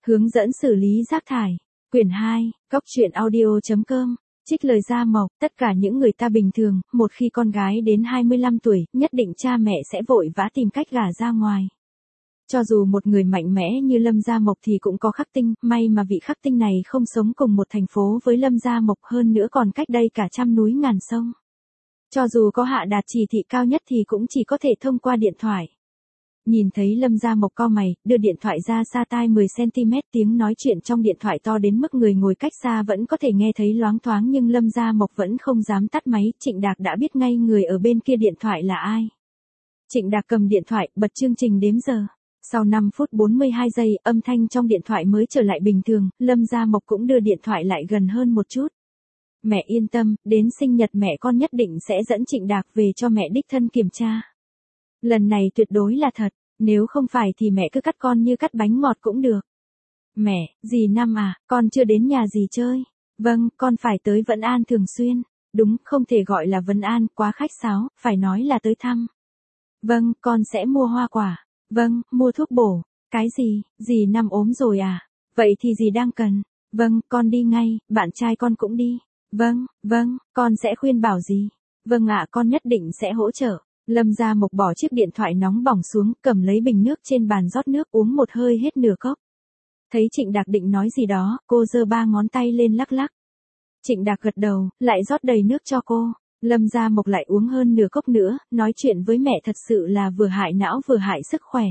Hướng dẫn xử lý rác thải. Quyển 2, Cóc truyện audio.com. Trích lời Gia Mộc, tất cả những người ta bình thường, một khi con gái đến 25 tuổi, nhất định cha mẹ sẽ vội vã tìm cách gả ra ngoài. Cho dù một người mạnh mẽ như Lâm Gia Mộc thì cũng có khắc tinh, may mà vị khắc tinh này không sống cùng một thành phố với Lâm Gia Mộc, hơn nữa còn cách đây cả trăm núi ngàn sông. Cho dù có hạ đạt chỉ thị cao nhất thì cũng chỉ có thể thông qua điện thoại. Nhìn thấy Lâm Gia Mộc cau mày, đưa điện thoại ra xa tai 10cm, tiếng nói chuyện trong điện thoại to đến mức người ngồi cách xa vẫn có thể nghe thấy loáng thoáng, nhưng Lâm Gia Mộc vẫn không dám tắt máy. Trịnh Đạc đã biết ngay người ở bên kia điện thoại là ai. Trịnh Đạc cầm điện thoại, bật chương trình đếm giờ. Sau 5 phút 42 giây, âm thanh trong điện thoại mới trở lại bình thường. Lâm Gia Mộc cũng đưa điện thoại lại gần hơn một chút. Mẹ yên tâm, đến sinh nhật mẹ con nhất định sẽ dẫn Trịnh Đạc về cho mẹ đích thân kiểm tra. Lần này tuyệt đối là thật, nếu không phải thì mẹ cứ cắt con như cắt bánh ngọt cũng được. Mẹ, dì Năm à, con chưa đến nhà dì chơi. Vâng, con phải tới Vân An thường xuyên. Đúng, không thể gọi là Vân An, quá khách sáo, phải nói là tới thăm. Vâng, con sẽ mua hoa quả. Vâng, mua thuốc bổ. Cái gì, dì Năm ốm rồi à? Vậy thì dì đang cần. Vâng, con đi ngay, bạn trai con cũng đi. Vâng, con sẽ khuyên bảo dì. Vâng ạ, con nhất định sẽ hỗ trợ. Lâm Gia Mộc bỏ chiếc điện thoại nóng bỏng xuống, cầm lấy bình nước trên bàn rót nước uống một hơi hết nửa cốc. Thấy Trịnh Đạc định nói gì đó, cô giơ 3 ngón tay lên lắc lắc. Trịnh Đạc gật đầu, lại rót đầy nước cho cô. Lâm Gia Mộc lại uống hơn nửa cốc nữa, nói chuyện với mẹ thật sự là vừa hại não vừa hại sức khỏe.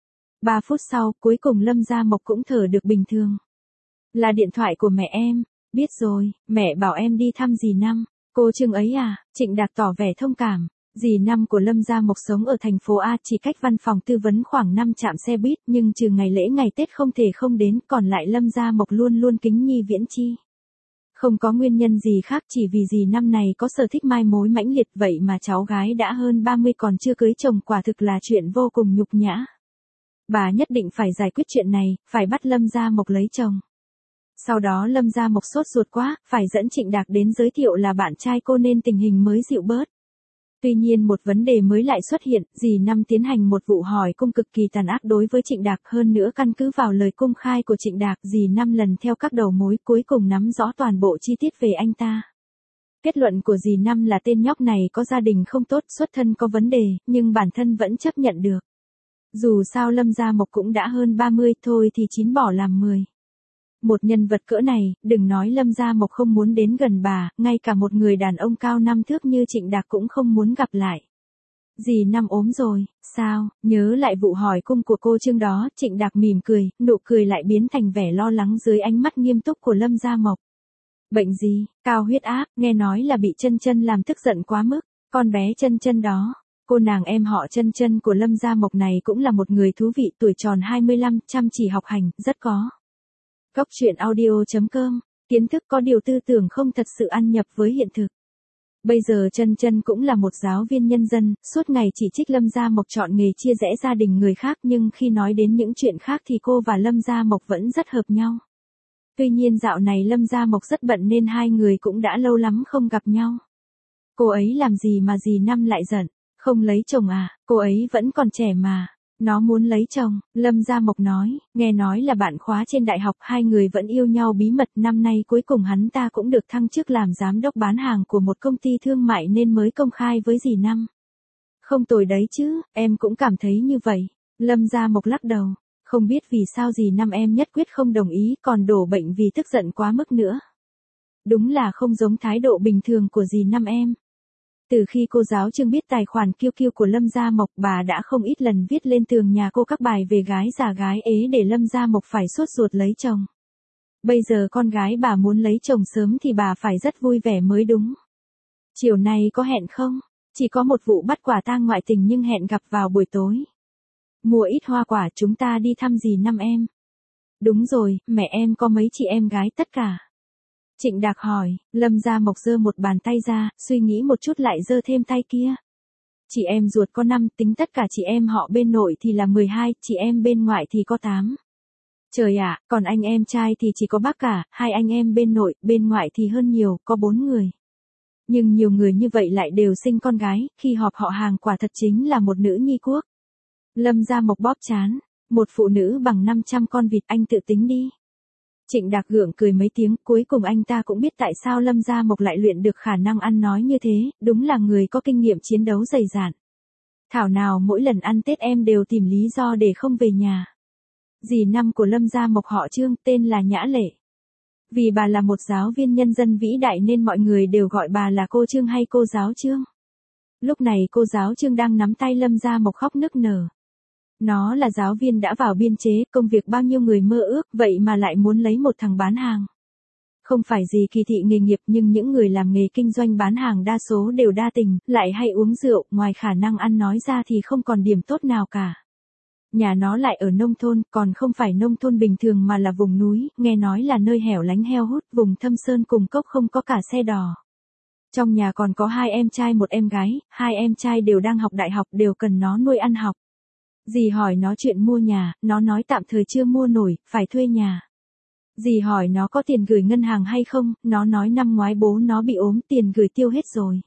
3 phút sau, cuối cùng Lâm Gia Mộc cũng thở được bình thường. Là điện thoại của mẹ em. Biết rồi, mẹ bảo em đi thăm dì Năm. Cô Trương ấy à? Trịnh Đạc tỏ vẻ thông cảm. Dì Năm của Lâm Gia Mộc sống ở thành phố A, chỉ cách văn phòng tư vấn khoảng 5 trạm xe buýt, nhưng trừ ngày lễ ngày Tết không thể không đến, còn lại Lâm Gia Mộc luôn luôn kính nhi viễn chi. Không có nguyên nhân gì khác, chỉ vì dì Năm này có sở thích mai mối mãnh liệt, vậy mà cháu gái đã hơn 30 còn chưa cưới chồng, quả thực là chuyện vô cùng nhục nhã. Bà nhất định phải giải quyết chuyện này, phải bắt Lâm Gia Mộc lấy chồng. Sau đó Lâm Gia Mộc sốt ruột quá, phải dẫn Trịnh Đạc đến giới thiệu là bạn trai cô nên tình hình mới dịu bớt. Tuy nhiên một vấn đề mới lại xuất hiện, dì Năm tiến hành một vụ hỏi cung cực kỳ tàn ác đối với Trịnh Đạc, hơn nữa căn cứ vào lời công khai của Trịnh Đạc, dì Năm lần theo các đầu mối cuối cùng nắm rõ toàn bộ chi tiết về anh ta. Kết luận của dì Năm là tên nhóc này có gia đình không tốt, xuất thân có vấn đề, nhưng bản thân vẫn chấp nhận được. Dù sao Lâm Gia Mộc cũng đã hơn 30, thôi thì 9 bỏ làm 10. Một nhân vật cỡ này, đừng nói Lâm Gia Mộc không muốn đến gần bà, ngay cả một người đàn ông cao 5 thước như Trịnh Đạc cũng không muốn gặp lại. Dì Năm ốm rồi, sao? Nhớ lại vụ hỏi cung của cô Trương đó, Trịnh Đạc mỉm cười, nụ cười lại biến thành vẻ lo lắng dưới ánh mắt nghiêm túc của Lâm Gia Mộc. Bệnh gì? Cao huyết áp, nghe nói là bị Chân Chân làm tức giận quá mức. Con bé Chân Chân đó, cô nàng em họ Chân Chân của Lâm Gia Mộc này cũng là một người thú vị, tuổi tròn 25, chăm chỉ học hành, rất có. Cóc truyện audio.com, kiến thức có điều tư tưởng không thật sự ăn nhập với hiện thực. Bây giờ Chân Chân cũng là một giáo viên nhân dân, suốt ngày chỉ trích Lâm Gia Mộc chọn nghề chia rẽ gia đình người khác, nhưng khi nói đến những chuyện khác thì cô và Lâm Gia Mộc vẫn rất hợp nhau. Tuy nhiên dạo này Lâm Gia Mộc rất bận nên hai người cũng đã lâu lắm không gặp nhau. Cô ấy làm gì mà dì Năm lại giận? Không lấy chồng à? Cô ấy vẫn còn trẻ mà. Nó muốn lấy chồng, Lâm Gia Mộc nói, nghe nói là bạn khóa trên đại học, hai người vẫn yêu nhau bí mật, năm nay cuối cùng hắn ta cũng được thăng chức làm giám đốc bán hàng của một công ty thương mại nên mới công khai với dì Năm. Không tồi đấy chứ, em cũng cảm thấy như vậy. Lâm Gia Mộc lắc đầu, không biết vì sao dì Năm em nhất quyết không đồng ý, còn đổ bệnh vì tức giận quá mức nữa. Đúng là không giống thái độ bình thường của dì Năm em. Từ khi cô giáo Trương biết tài khoản QQ của Lâm Gia Mộc, bà đã không ít lần viết lên tường nhà cô các bài về gái già gái ế để Lâm Gia Mộc phải sốt ruột lấy chồng. Bây giờ con gái bà muốn lấy chồng sớm thì bà phải rất vui vẻ mới đúng. Chiều nay có hẹn không? Chỉ có một vụ bắt quả tang ngoại tình nhưng hẹn gặp vào buổi tối. Mua ít hoa quả chúng ta đi thăm dì Năm em. Đúng rồi, mẹ em có mấy chị em gái tất cả. Trịnh Đạc hỏi, Lâm Gia Mộc giơ một bàn tay ra, suy nghĩ một chút lại giơ thêm tay kia. Chị em ruột có 5, tính tất cả chị em họ bên nội thì là 12, chị em bên ngoại thì có 8. Trời ạ, còn anh em trai thì chỉ có bác cả, 2 anh em bên nội, bên ngoại thì hơn nhiều, có 4 người. Nhưng nhiều người như vậy lại đều sinh con gái, khi họp họ hàng quả thật chính là một nữ nhi quốc. Lâm Gia Mộc bóp trán, Một phụ nữ bằng 500 con vịt, anh tự tính đi. Trịnh Đạc gượng cười mấy tiếng, cuối cùng anh ta cũng biết tại sao Lâm Gia Mộc lại luyện được khả năng ăn nói như thế, đúng là người có kinh nghiệm chiến đấu dày dạn. Thảo nào mỗi lần ăn Tết em đều tìm lý do để không về nhà. Dì năm của Lâm Gia Mộc họ Trương, tên là Nhã Lệ. Vì bà là một giáo viên nhân dân vĩ đại nên mọi người đều gọi bà là cô Trương hay cô giáo Trương. Lúc này cô giáo Trương đang nắm tay Lâm Gia Mộc khóc nức nở. Nó là giáo viên đã vào biên chế, công việc bao nhiêu người mơ ước, vậy mà lại muốn lấy một thằng bán hàng. Không phải gì kỳ thị nghề nghiệp nhưng những người làm nghề kinh doanh bán hàng đa số đều đa tình, lại hay uống rượu, ngoài khả năng ăn nói ra thì không còn điểm tốt nào cả. Nhà nó lại ở nông thôn, còn không phải nông thôn bình thường mà là vùng núi, nghe nói là nơi hẻo lánh heo hút, vùng thâm sơn cùng cốc không có cả xe đò. Trong nhà còn có 2 em trai một em gái, 2 em trai đều đang học đại học, đều cần nó nuôi ăn học. Dì hỏi nó chuyện mua nhà, nó nói tạm thời chưa mua nổi, phải thuê nhà. Dì hỏi nó có tiền gửi ngân hàng hay không, nó nói năm ngoái bố nó bị ốm, tiền gửi tiêu hết rồi.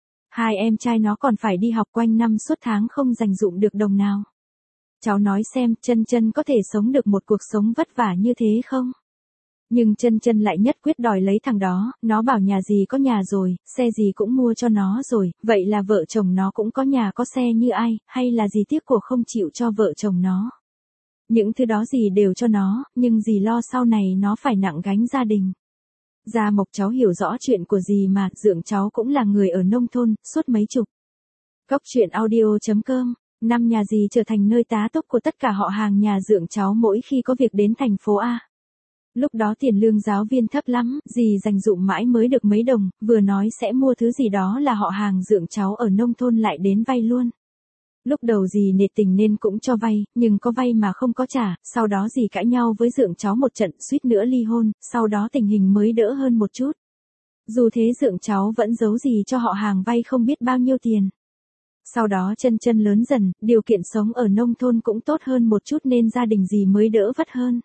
2 em trai nó còn phải đi học quanh năm suốt tháng không dành dụm được đồng nào. Cháu nói xem, Chân Chân có thể sống được một cuộc sống vất vả như thế không? Nhưng Chân Chân lại nhất quyết đòi lấy thằng đó, nó bảo nhà gì có nhà rồi, xe gì cũng mua cho nó rồi, vậy là vợ chồng nó cũng có nhà có xe như ai, hay là dì tiếc của không chịu cho vợ chồng nó. Những thứ đó dì đều cho nó, nhưng dì lo sau này nó phải nặng gánh gia đình. Gia Mộc cháu hiểu rõ chuyện của dì mà, dượng cháu cũng là người ở nông thôn, suốt mấy chục. Cốc truyện audio.com, năm nhà dì trở thành nơi tá túc của tất cả họ hàng nhà dượng cháu mỗi khi có việc đến thành phố A. Lúc đó tiền lương giáo viên thấp lắm, dì dành dụm mãi mới được mấy đồng, vừa nói sẽ mua thứ gì đó là họ hàng dượng cháu ở nông thôn lại đến vay luôn. Lúc đầu dì nể tình nên cũng cho vay, nhưng có vay mà không có trả, sau đó dì cãi nhau với dượng cháu một trận, suýt nữa ly hôn, sau đó tình hình mới đỡ hơn một chút. Dù thế dượng cháu vẫn giấu dì cho họ hàng vay không biết bao nhiêu tiền. Sau đó Chân Chân lớn dần, điều kiện sống ở nông thôn cũng tốt hơn một chút nên gia đình dì mới đỡ vất hơn.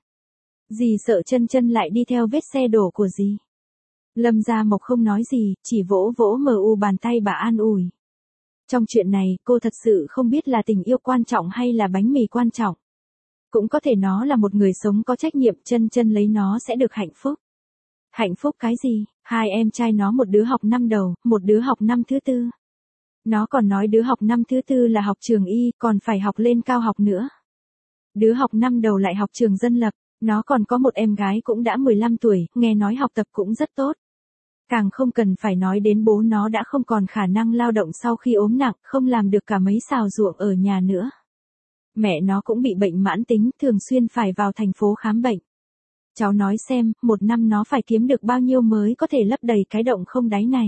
Dì sợ Chân Chân lại đi theo vết xe đổ của dì. Lâm Gia Mộc không nói gì, chỉ vỗ vỗ bàn tay bà an ủi. Trong chuyện này, cô thật sự không biết là tình yêu quan trọng hay là bánh mì quan trọng. Cũng có thể nó là một người sống có trách nhiệm, Chân Chân lấy nó sẽ được hạnh phúc. Hạnh phúc cái gì? 2 em trai nó một đứa học năm đầu, một đứa học năm thứ 4. Nó còn nói đứa học năm thứ 4 là học trường y, còn phải học lên cao học nữa. Đứa học năm đầu lại học trường dân lập, nó còn có một em gái cũng đã 15 tuổi, nghe nói học tập cũng rất tốt. Càng không cần phải nói đến bố nó đã không còn khả năng lao động sau khi ốm nặng, không làm được cả mấy xào ruộng ở nhà nữa. Mẹ nó cũng bị bệnh mãn tính, thường xuyên phải vào thành phố khám bệnh. Cháu nói xem, một năm nó phải kiếm được bao nhiêu mới có thể lấp đầy cái động không đáy này.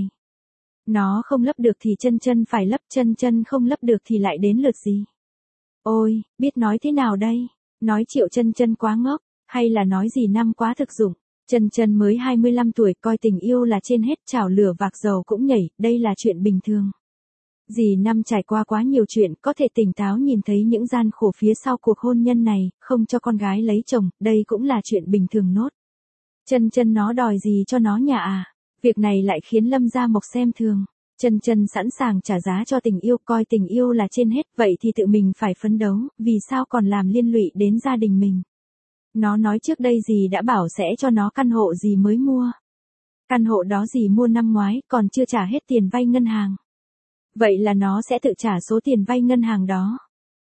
Nó không lấp được thì Chân Chân phải lấp, Chân Chân không lấp được thì lại đến lượt gì. Ôi, biết nói thế nào đây? Nói Triệu Chân Chân quá ngốc, hay là nói gì năm quá thực dụng? Chân Chân mới 25 tuổi, coi tình yêu là trên hết, chảo lửa vạc dầu cũng nhảy, đây là chuyện bình thường. Dì năm trải qua quá nhiều chuyện, có thể tỉnh táo nhìn thấy những gian khổ phía sau cuộc hôn nhân này, không cho con gái lấy chồng, đây cũng là chuyện bình thường nốt. Chân Chân nó đòi gì cho nó nhà à? Việc này lại khiến Lâm Gia Mộc xem thường. Chân Chân sẵn sàng trả giá cho tình yêu, coi tình yêu là trên hết, vậy thì tự mình phải phấn đấu, vì sao còn làm liên lụy đến gia đình mình. Nó nói trước đây dì đã bảo sẽ cho nó căn hộ dì mới mua. Căn hộ đó dì mua năm ngoái, còn chưa trả hết tiền vay ngân hàng. Vậy là nó sẽ tự trả số tiền vay ngân hàng đó.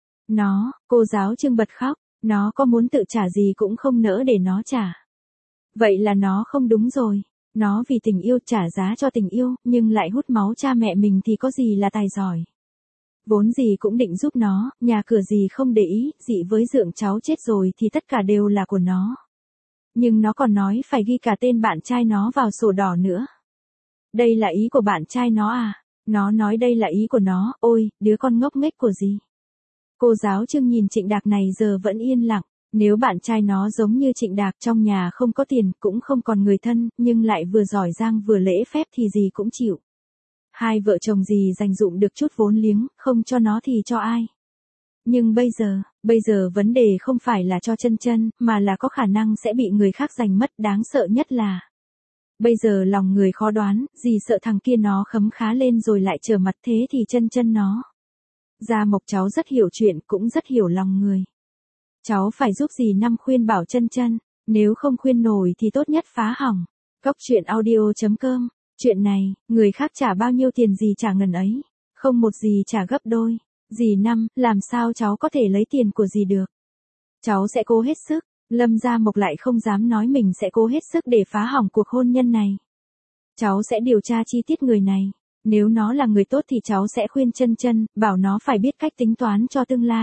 Cô giáo Trương bật khóc, nó có muốn tự trả gì cũng không nỡ để nó trả. Vậy là nó không đúng rồi. Nó vì tình yêu trả giá cho tình yêu, nhưng lại hút máu cha mẹ mình thì có gì là tài giỏi. Vốn dì cũng định giúp nó, nhà cửa dì không để ý, dì với dượng cháu chết rồi thì tất cả đều là của nó. Nhưng nó còn nói phải ghi cả tên bạn trai nó vào sổ đỏ nữa. Đây là ý của bạn trai nó à? Nó nói đây là ý của nó, ôi, đứa con ngốc nghếch của dì. Cô giáo Trương nhìn Trịnh Đạc này giờ vẫn yên lặng. Nếu bạn trai nó giống như Trịnh Đạc, trong nhà không có tiền, cũng không còn người thân, nhưng lại vừa giỏi giang vừa lễ phép thì dì cũng chịu. Hai vợ chồng dì dành dụm được chút vốn liếng, không cho nó thì cho ai. Nhưng bây giờ vấn đề không phải là cho Chân Chân, mà là có khả năng sẽ bị người khác giành mất, đáng sợ nhất là. Bây giờ lòng người khó đoán, dì sợ thằng kia nó khấm khá lên rồi lại trở mặt, thế thì Chân Chân nó. Gia Mộc cháu rất hiểu chuyện, cũng rất hiểu lòng người. Cháu phải giúp dì Năm khuyên bảo Chân Chân, nếu không khuyên nổi thì tốt nhất phá hỏng. Cốc truyện audio.com. Chuyện này, người khác trả bao nhiêu tiền dì trả ngần ấy, không một dì trả gấp đôi. Dì Năm, làm sao cháu có thể lấy tiền của dì được? Cháu sẽ cố hết sức. Lâm Gia Mộc lại không dám nói mình sẽ cố hết sức để phá hỏng cuộc hôn nhân này. Cháu sẽ điều tra chi tiết người này. Nếu nó là người tốt thì cháu sẽ khuyên Chân Chân, bảo nó phải biết cách tính toán cho tương lai.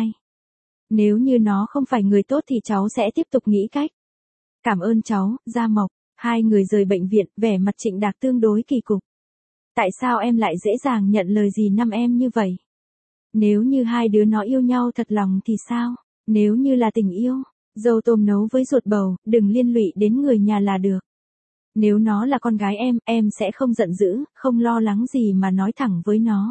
Nếu như nó không phải người tốt thì cháu sẽ tiếp tục nghĩ cách. Cảm ơn cháu, Gia Mộc. Hai người rời bệnh viện, vẻ mặt Trịnh Đạc tương đối kỳ cục. Tại sao em lại dễ dàng nhận lời dì Năm em như vậy? Nếu như hai đứa nó yêu nhau thật lòng thì sao? Nếu như là tình yêu, dâu tôm nấu với ruột bầu, đừng liên lụy đến người nhà là được. Nếu nó là con gái em sẽ không giận dữ, không lo lắng gì mà nói thẳng với nó.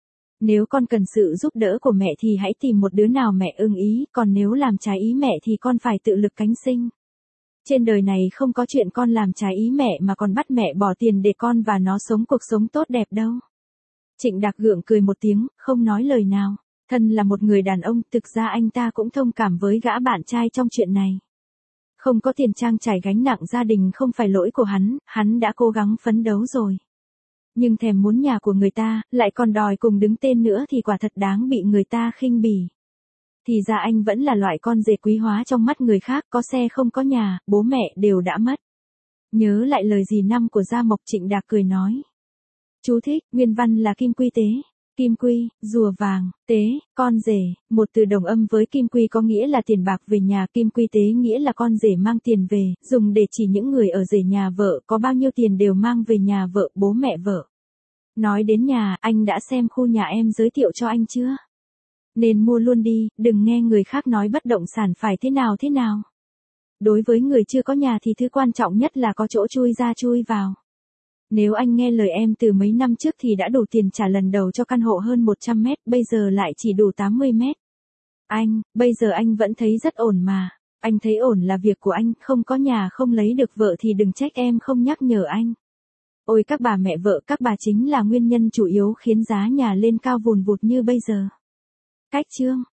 Nếu con cần sự giúp đỡ của mẹ thì hãy tìm một đứa nào mẹ ưng ý, còn nếu làm trái ý mẹ thì con phải tự lực cánh sinh. Trên đời này không có chuyện con làm trái ý mẹ mà còn bắt mẹ bỏ tiền để con và nó sống cuộc sống tốt đẹp đâu. Trịnh Đạc gượng cười một tiếng, không nói lời nào. Thân là một người đàn ông, thực ra anh ta cũng thông cảm với gã bạn trai trong chuyện này. Không có tiền trang trải gánh nặng gia đình không phải lỗi của hắn đã cố gắng phấn đấu rồi. Nhưng thèm muốn nhà của người ta, lại còn đòi cùng đứng tên nữa thì quả thật đáng bị người ta khinh bỉ. Thì ra anh vẫn là loại con rể quý hóa trong mắt người khác, có xe không có nhà, bố mẹ đều đã mất. Nhớ lại lời dì Năm của Gia Mộc, Trịnh Đạc cười nói. Chú thích, nguyên văn là kim quy tế. Kim quy, rùa vàng, tế, con rể, một từ đồng âm với kim quy có nghĩa là tiền bạc về nhà, kim quy tế nghĩa là con rể mang tiền về, dùng để chỉ những người ở rể nhà vợ, có bao nhiêu tiền đều mang về nhà vợ, bố mẹ vợ. Nói đến nhà, anh đã xem khu nhà em giới thiệu cho anh chưa? Nên mua luôn đi, đừng nghe người khác nói bất động sản phải thế nào thế nào. Đối với người chưa có nhà thì thứ quan trọng nhất là có chỗ chui ra chui vào. Nếu anh nghe lời em từ mấy năm trước thì đã đủ tiền trả lần đầu cho căn hộ hơn 100 mét, bây giờ lại chỉ đủ 80 mét. Bây giờ anh vẫn thấy rất ổn mà. Anh thấy ổn là việc của anh, không có nhà không lấy được vợ thì đừng trách em không nhắc nhở anh. Ôi các bà mẹ vợ, các bà chính là nguyên nhân chủ yếu khiến giá nhà lên cao vùn vụt như bây giờ. Cách chương